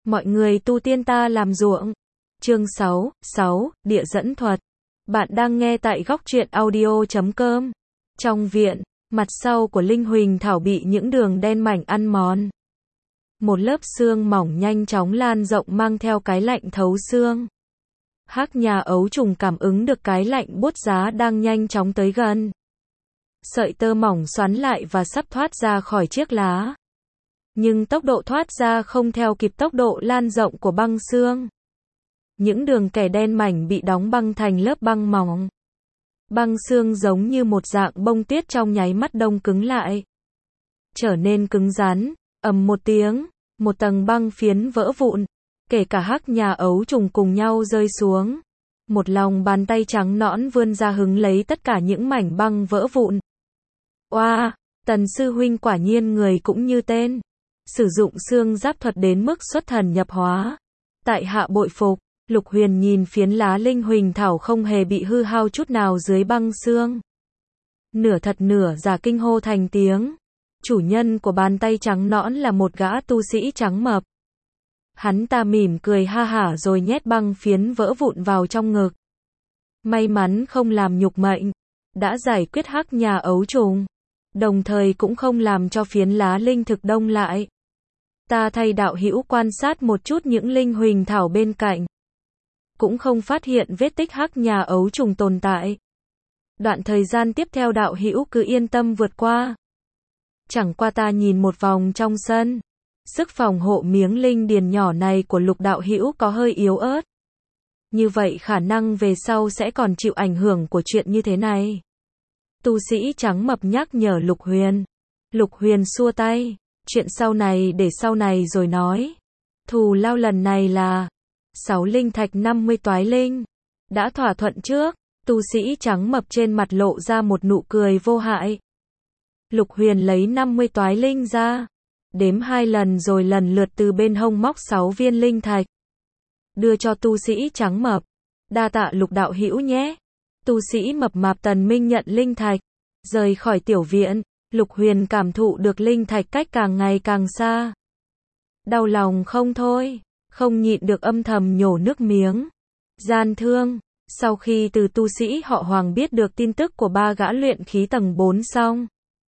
Mọi người tu tiên ta làm ruộng. Chương 6, Địa dẫn thuật. Bạn đang nghe tại góc truyện audio.com. Trong viện, mặt sau của Linh Huỳnh Thảo bị những đường đen mảnh ăn mòn. Một lớp xương mỏng nhanh chóng lan rộng mang theo cái lạnh thấu xương. Hắc nhà ấu trùng cảm ứng được cái lạnh buốt giá đang nhanh chóng tới gần. Sợi tơ mỏng xoắn lại và sắp thoát ra khỏi chiếc lá. Nhưng tốc độ thoát ra không theo kịp tốc độ lan rộng của băng xương. Những đường kẻ đen mảnh bị đóng băng thành lớp băng mỏng. Băng xương giống như một dạng bông tuyết trong nháy mắt đông cứng lại. Trở nên cứng rắn, ầm một tiếng, một tầng băng phiến vỡ vụn, kể cả hắc nhà ấu trùng cùng nhau rơi xuống. Một lòng bàn tay trắng nõn vươn ra hứng lấy tất cả những mảnh băng vỡ vụn. Oa, Tần sư huynh quả nhiên người cũng như tên. Sử dụng xương giáp thuật đến mức xuất thần nhập hóa. Tại hạ bội phục. Lục Huyền nhìn phiến lá Linh Huỳnh Thảo không hề bị hư hao chút nào dưới băng xương. Nửa thật nửa giả kinh hô thành tiếng. Chủ nhân của bàn tay trắng nõn là một gã tu sĩ trắng mập. Hắn ta mỉm cười ha hả rồi nhét băng phiến vỡ vụn vào trong ngực. May mắn không làm nhục mệnh. Đã giải quyết hắc nhà ấu trùng. Đồng thời cũng không làm cho phiến lá linh thực đông lại. Ta thay đạo hữu quan sát một chút những Linh Huỳnh Thảo bên cạnh. Cũng không phát hiện vết tích hắc nhà ấu trùng tồn tại. Đoạn thời gian tiếp theo đạo hữu cứ yên tâm vượt qua. Chẳng qua ta nhìn một vòng trong sân. Sức phòng hộ miếng linh điền nhỏ này của Lục đạo hữu có hơi yếu ớt. Như vậy khả năng về sau sẽ còn chịu ảnh hưởng của chuyện như thế này. Tu sĩ trắng mập nhắc nhở Lục Huyền. Lục Huyền xua tay. Chuyện sau này để sau này rồi nói. Thù lao lần này là 6 linh thạch 50 toái linh. Đã thỏa thuận trước. Tu sĩ trắng mập trên mặt lộ ra một nụ cười vô hại. Lục Huyền lấy 50 toái linh ra. Đếm 2 lần rồi lần lượt từ bên hông móc 6 viên linh thạch. Đưa cho tu sĩ trắng mập. Đa tạ Lục đạo hữu nhé. Tu sĩ mập mạp Tần Minh nhận linh thạch. Rời khỏi tiểu viện. Lục Huyền cảm thụ được linh thạch cách càng ngày càng xa. Đau lòng không thôi. Không nhịn được âm thầm nhổ nước miếng. Gian thương. Sau khi từ tu sĩ họ Hoàng biết được tin tức của 3 gã luyện khí tầng 4 xong.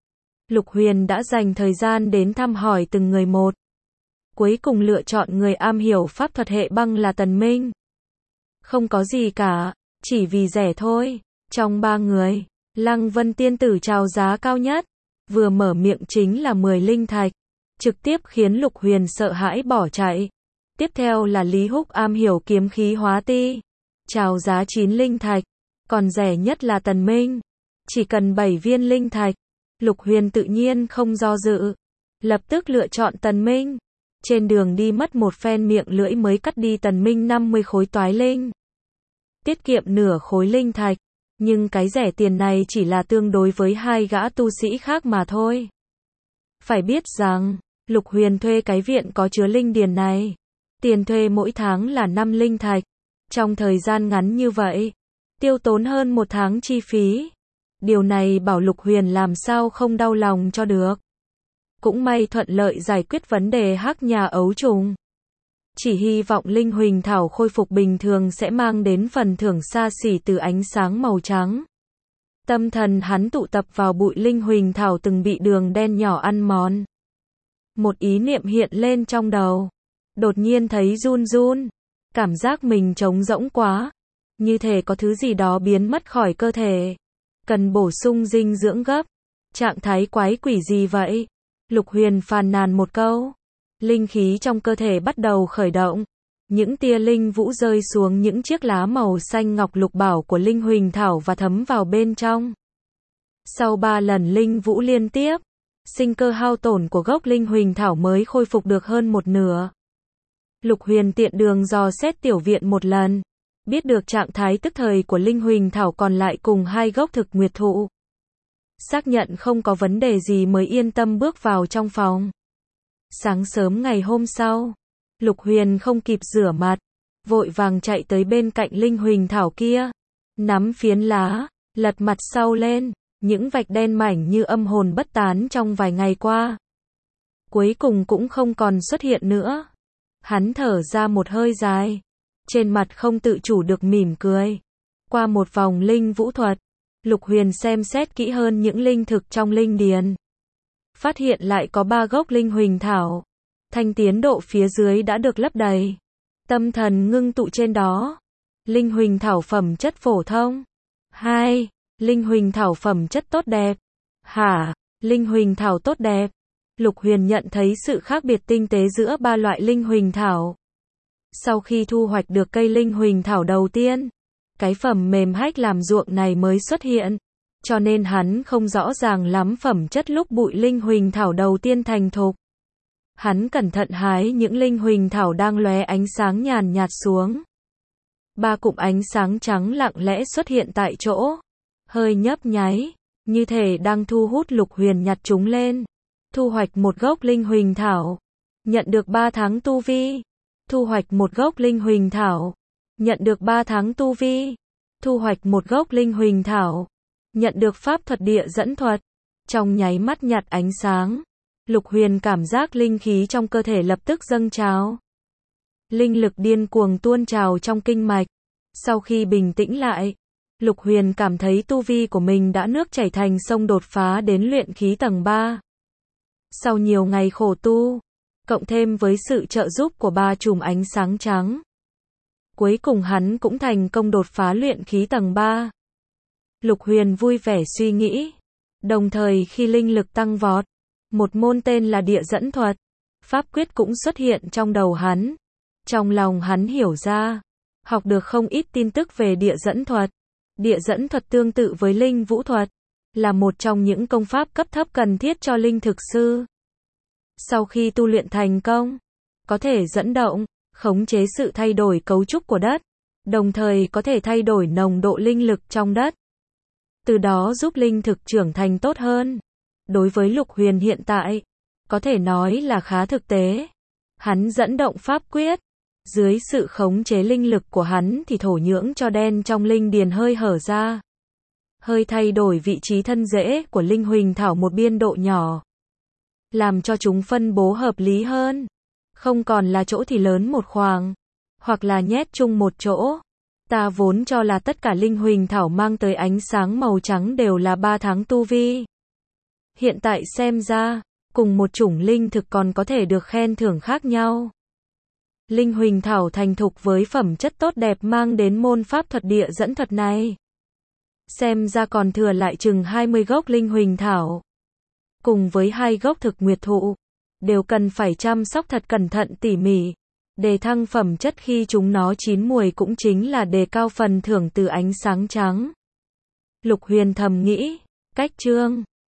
Lục Huyền đã dành thời gian đến thăm hỏi từng người một. Cuối cùng lựa chọn người am hiểu pháp thuật hệ băng là Tần Minh. Không có gì cả, chỉ vì rẻ thôi. Trong 3 người, Lăng Vân tiên tử chào giá cao nhất. Vừa mở miệng chính là 10 linh thạch. Trực tiếp khiến Lục Huyền sợ hãi bỏ chạy. Tiếp theo là Lý Húc am hiểu kiếm khí hóa ti. Chào giá 9 linh thạch. Còn rẻ nhất là Tần Minh. Chỉ cần 7 viên linh thạch. Lục Huyền tự nhiên không do dự. Lập tức lựa chọn Tần Minh. Trên đường đi mất một phen miệng lưỡi mới cắt đi Tần Minh 50 khối toái linh. Tiết kiệm nửa khối linh thạch. Nhưng cái rẻ tiền này chỉ là tương đối với 2 gã tu sĩ khác mà thôi. Phải biết rằng, Lục Huyền thuê cái viện có chứa linh điền này. Tiền thuê mỗi tháng là 5 linh thạch. Trong thời gian ngắn như vậy, tiêu tốn hơn 1 tháng chi phí. Điều này bảo Lục Huyền làm sao không đau lòng cho được. Cũng may thuận lợi giải quyết vấn đề hắc nhà ấu trùng. Chỉ hy vọng Linh Huỳnh Thảo khôi phục bình thường sẽ mang đến phần thưởng xa xỉ từ ánh sáng màu trắng. Tâm thần hắn tụ tập vào bụi Linh Huỳnh Thảo từng bị đường đen nhỏ ăn mòn. Một ý niệm hiện lên trong đầu. Đột nhiên thấy run run. Cảm giác mình trống rỗng quá. Như thể có thứ gì đó biến mất khỏi cơ thể. Cần bổ sung dinh dưỡng gấp. Trạng thái quái quỷ gì vậy? Lục Huyền phàn nàn một câu. Linh khí trong cơ thể bắt đầu khởi động. Những tia linh vũ rơi xuống những chiếc lá màu xanh ngọc lục bảo của Linh Huỳnh Thảo và thấm vào bên trong. Sau 3 lần linh vũ liên tiếp, sinh cơ hao tổn của gốc Linh Huỳnh Thảo mới khôi phục được hơn một nửa. Lục Huyền tiện đường dò xét tiểu viện một lần. Biết được trạng thái tức thời của Linh Huỳnh Thảo còn lại cùng 2 gốc thực nguyệt thụ. Xác nhận không có vấn đề gì mới yên tâm bước vào trong phòng. Sáng sớm ngày hôm sau, Lục Huyền không kịp rửa mặt, vội vàng chạy tới bên cạnh Linh Huỳnh Thảo kia. Nắm phiến lá, lật mặt sau lên, những vạch đen mảnh như âm hồn bất tán trong vài ngày qua. Cuối cùng cũng không còn xuất hiện nữa. Hắn thở ra một hơi dài, trên mặt không tự chủ được mỉm cười. Qua một vòng linh vũ thuật, Lục Huyền xem xét kỹ hơn những linh thực trong linh điền. Phát hiện lại có 3 gốc linh huỳnh thảo. Thanh tiến độ phía dưới đã được lấp đầy. Tâm thần ngưng tụ trên đó. Linh huỳnh thảo phẩm chất phổ thông. 2. Linh huỳnh thảo phẩm chất tốt đẹp. Hả? Linh huỳnh thảo tốt đẹp. Lục Huyền nhận thấy sự khác biệt tinh tế giữa 3 loại linh huỳnh thảo. Sau khi thu hoạch được cây linh huỳnh thảo đầu tiên, cái phẩm mềm hách làm ruộng này mới xuất hiện. Cho nên hắn không rõ ràng lắm phẩm chất lúc bụi linh huỳnh thảo đầu tiên thành thục. Hắn cẩn thận hái những linh huỳnh thảo đang lóe ánh sáng nhàn nhạt xuống. 3 cụm ánh sáng trắng lặng lẽ xuất hiện tại chỗ, hơi nhấp nháy, như thể đang thu hút Lục Huyền nhặt chúng lên. Thu hoạch một gốc linh huỳnh thảo, nhận được 3 tháng tu vi. Thu hoạch một gốc linh huỳnh thảo, nhận được 3 tháng tu vi. Thu hoạch một gốc linh huỳnh thảo, nhận được pháp thuật địa dẫn thuật. Trong nháy mắt nhặt ánh sáng, Lục Huyền cảm giác linh khí trong cơ thể lập tức dâng trào. Linh lực điên cuồng tuôn trào trong kinh mạch. Sau khi bình tĩnh lại, Lục Huyền cảm thấy tu vi của mình đã nước chảy thành sông, đột phá đến luyện khí tầng 3. Sau nhiều ngày khổ tu, cộng thêm với sự trợ giúp của 3 chùm ánh sáng trắng, cuối cùng hắn cũng thành công đột phá luyện khí tầng 3. Lục Huyền vui vẻ suy nghĩ. Đồng thời khi linh lực tăng vọt, một môn tên là địa dẫn thuật, pháp quyết cũng xuất hiện trong đầu hắn. Trong lòng hắn hiểu ra, học được không ít tin tức về địa dẫn thuật. Địa dẫn thuật tương tự với linh vũ thuật, là một trong những công pháp cấp thấp cần thiết cho linh thực sư. Sau khi tu luyện thành công, có thể dẫn động, khống chế sự thay đổi cấu trúc của đất, đồng thời có thể thay đổi nồng độ linh lực trong đất. Từ đó giúp linh thực trưởng thành tốt hơn. Đối với Lục Huyền hiện tại, có thể nói là khá thực tế. Hắn dẫn động pháp quyết, dưới sự khống chế linh lực của hắn thì thổ nhưỡng cho đen trong linh điền hơi hở ra. Hơi thay đổi vị trí thân rễ của linh huỳnh thảo một biên độ nhỏ, làm cho chúng phân bố hợp lý hơn. Không còn là chỗ thì lớn một khoảng, hoặc là nhét chung một chỗ. Ta vốn cho là tất cả linh huỳnh thảo mang tới ánh sáng màu trắng đều là 3 tháng tu vi. Hiện tại xem ra, cùng một chủng linh thực còn có thể được khen thưởng khác nhau. Linh huỳnh thảo thành thục với phẩm chất tốt đẹp mang đến môn pháp thuật địa dẫn thuật này. Xem ra còn thừa lại chừng 20 gốc linh huỳnh thảo. Cùng với 2 gốc thực nguyệt thụ, đều cần phải chăm sóc thật cẩn thận tỉ mỉ. Để thăng phẩm chất khi chúng nó chín mùi cũng chính là đề cao phần thưởng từ ánh sáng trắng. Lục Huyền thầm nghĩ, cách chương